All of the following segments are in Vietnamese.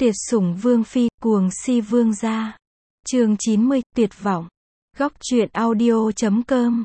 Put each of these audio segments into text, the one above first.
Tuyệt sủng vương phi, cuồng si vương gia. Chương 90, tuyệt vọng. Góc truyện audio.com.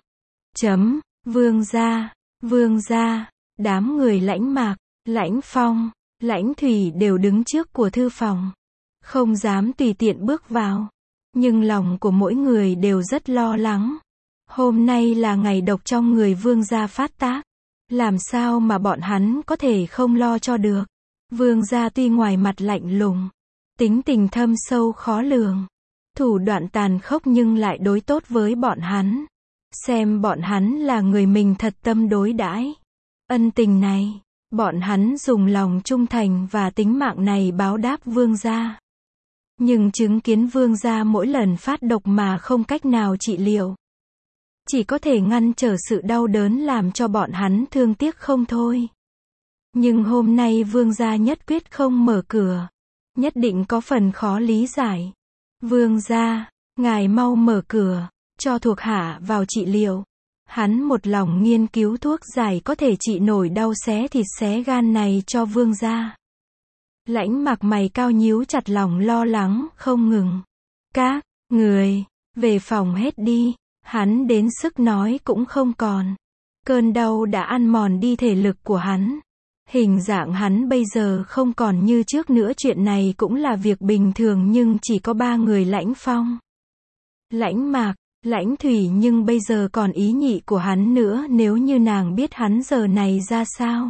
Vương gia. Đám người Lãnh Mạc, Lãnh Phong, Lãnh Thủy đều đứng trước của thư phòng. Không dám tùy tiện bước vào. Nhưng lòng của mỗi người đều rất lo lắng. Hôm nay là ngày độc trong người vương gia phát tác. Làm sao mà bọn hắn có thể không lo cho được. Vương gia tuy ngoài mặt lạnh lùng, tính tình thâm sâu khó lường, thủ đoạn tàn khốc nhưng lại đối tốt với bọn hắn. Xem bọn hắn là người mình thật tâm đối đãi. Ân tình này, bọn hắn dùng lòng trung thành và tính mạng này báo đáp vương gia. Nhưng chứng kiến vương gia mỗi lần phát độc mà không cách nào trị liệu, chỉ có thể ngăn trở sự đau đớn làm cho bọn hắn thương tiếc không thôi. Nhưng hôm nay vương gia nhất quyết không mở cửa. Nhất định có phần khó lý giải. Vương gia, ngài mau mở cửa, cho thuộc hạ vào trị liệu. Hắn một lòng nghiên cứu thuốc giải có thể trị nổi đau xé thịt xé gan này cho vương gia. Lãnh Mạc mày cao nhíu chặt, lòng lo lắng không ngừng. Các người, về phòng hết đi. Hắn đến sức nói cũng không còn. Cơn đau đã ăn mòn đi thể lực của hắn. Hình dạng hắn bây giờ không còn như trước nữa. Chuyện này cũng là việc bình thường, nhưng chỉ có ba người Lãnh Phong, Lãnh Mạc, Lãnh Thủy, nhưng bây giờ còn ý nhị của hắn nữa. Nếu như nàng biết hắn giờ này ra sao,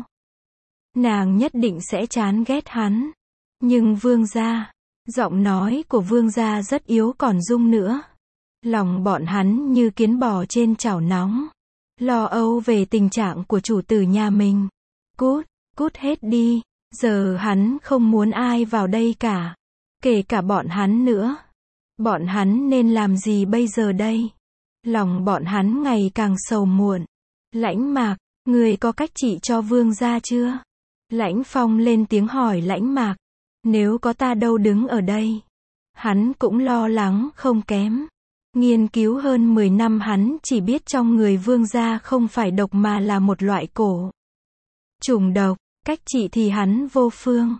nàng nhất định sẽ chán ghét hắn. Nhưng vương gia, giọng nói của vương gia rất yếu còn rung nữa. Lòng bọn hắn như kiến bò trên chảo nóng, lo âu về tình trạng của chủ tử nhà mình. Cút hết đi, giờ hắn không muốn ai vào đây cả, kể cả bọn hắn nữa. Bọn hắn nên làm gì bây giờ đây? Lòng bọn hắn ngày càng sầu muộn. Lãnh Mạc, người có cách trị cho vương gia chưa? Lãnh Phong lên tiếng hỏi Lãnh Mạc. Nếu có ta đâu đứng ở đây. Hắn cũng lo lắng không kém. Nghiên cứu hơn 10 năm hắn chỉ biết trong người vương gia không phải độc mà là một loại cổ trùng độc. Cách trị thì hắn vô phương.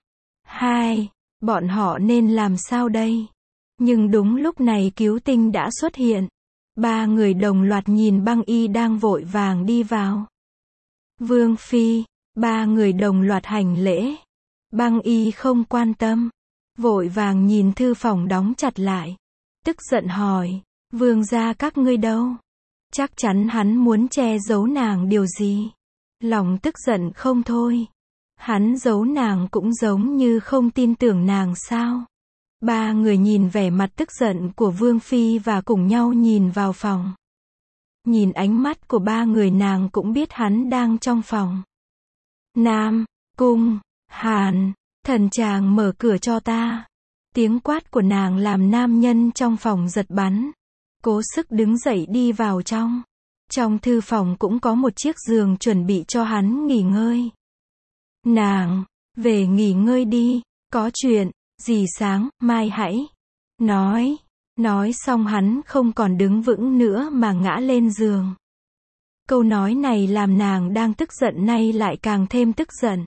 Bọn họ nên làm sao đây? Nhưng đúng lúc này Cứu Tinh đã xuất hiện. Ba người đồng loạt nhìn Băng Y đang vội vàng đi vào. Vương phi, ba người đồng loạt hành lễ. Băng Y không quan tâm, vội vàng nhìn thư phòng đóng chặt lại. Tức giận hỏi, vương gia các ngươi đâu? Chắc chắn hắn muốn che giấu nàng điều gì. Lòng tức giận không thôi. Hắn giấu nàng cũng giống như không tin tưởng nàng sao? Ba người nhìn vẻ mặt tức giận của vương phi và cùng nhau nhìn vào phòng. Nhìn ánh mắt của ba người nàng cũng biết hắn đang trong phòng. Nam Cung Hàn, thần chàng mở cửa cho ta. Tiếng quát của nàng làm nam nhân trong phòng giật bắn. Cố sức đứng dậy đi vào trong. Trong thư phòng cũng có một chiếc giường chuẩn bị cho hắn nghỉ ngơi. Nàng, về nghỉ ngơi đi, có chuyện gì sáng mai hãy nói. Nói xong hắn không còn đứng vững nữa mà ngã lên giường. Câu nói này làm nàng đang tức giận nay lại càng thêm tức giận.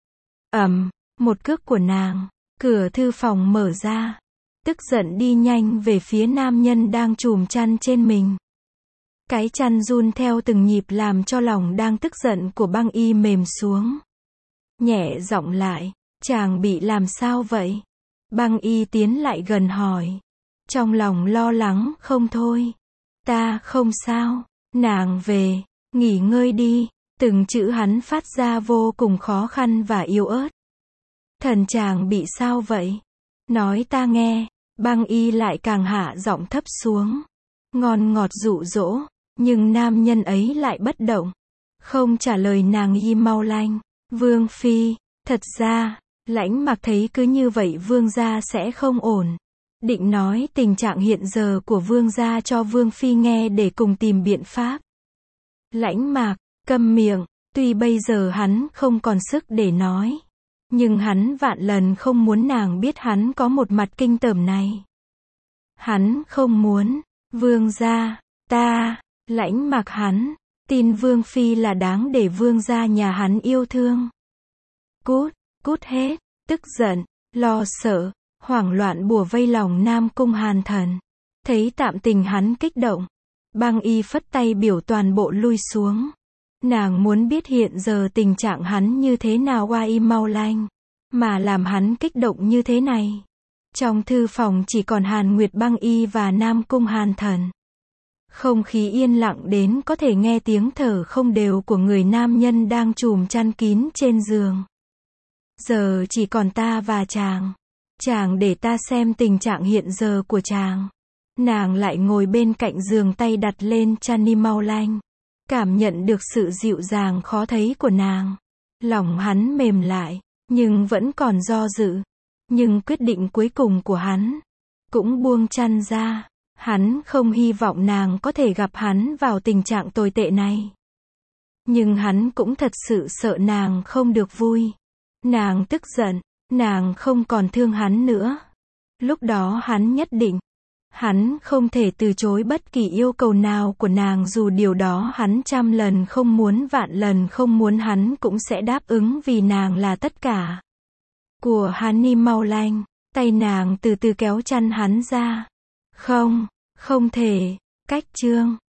Một cước của nàng, cửa thư phòng mở ra. Tức giận đi nhanh về phía nam nhân đang trùm chăn trên mình. Cái chăn run theo từng nhịp làm cho lòng đang tức giận của Băng Y mềm xuống. Nhẹ giọng lại, chàng bị làm sao vậy? Băng Y tiến lại gần hỏi. Trong lòng lo lắng không thôi. Ta không sao, nàng về, nghỉ ngơi đi. Từng chữ hắn phát ra vô cùng khó khăn và yếu ớt. Thần chàng bị sao vậy? Nói ta nghe. Băng Y lại càng hạ giọng thấp xuống. Ngon ngọt dụ dỗ, nhưng nam nhân ấy lại bất động. Không trả lời nàng. Y mau lanh. Vương phi, thật ra, Lãnh Mạc thấy cứ như vậy vương gia sẽ không ổn. Định nói tình trạng hiện giờ của vương gia cho vương phi nghe để cùng tìm biện pháp. Lãnh Mạc, câm miệng, tuy bây giờ hắn không còn sức để nói. Nhưng hắn vạn lần không muốn nàng biết hắn có một mặt kinh tởm này. Hắn không muốn, vương gia, ta, Lãnh Mạc hắn, tin vương phi là đáng để vương gia nhà hắn yêu thương. Cút hết, tức giận, Lo sợ, hoảng loạn bủa vây lòng Nam Cung Hàn Thần. Thấy tạm tình hắn kích động, Băng Y phất tay biểu toàn bộ lui xuống. Nàng muốn biết hiện giờ tình trạng hắn như thế nào. Y mau lanh, mà làm hắn kích động như thế này. Trong thư phòng chỉ còn Hàn Nguyệt, Băng Y và Nam Cung Hàn Thần. Không khí yên lặng đến có thể nghe tiếng thở không đều của người nam nhân đang trùm chăn kín trên giường. Giờ chỉ còn ta và chàng. Chàng để ta xem tình trạng hiện giờ của chàng. Nàng lại ngồi bên cạnh giường, tay đặt lên chăn. Ni mau lanh, cảm nhận được sự dịu dàng khó thấy của nàng. Lòng hắn mềm lại, nhưng vẫn còn do dự. Nhưng quyết định cuối cùng của hắn cũng buông chăn ra. Hắn không hy vọng nàng có thể gặp hắn vào tình trạng tồi tệ này. Nhưng hắn cũng thật sự sợ nàng không được vui. Nàng tức giận, nàng không còn thương hắn nữa. Lúc đó hắn nhất định, hắn không thể từ chối bất kỳ yêu cầu nào của nàng, dù điều đó hắn trăm lần không muốn, vạn lần không muốn, hắn cũng sẽ đáp ứng, vì nàng là tất cả của hắn. Ni mau lanh, tay nàng từ từ kéo chăn hắn ra. Không, không thể. Cách chương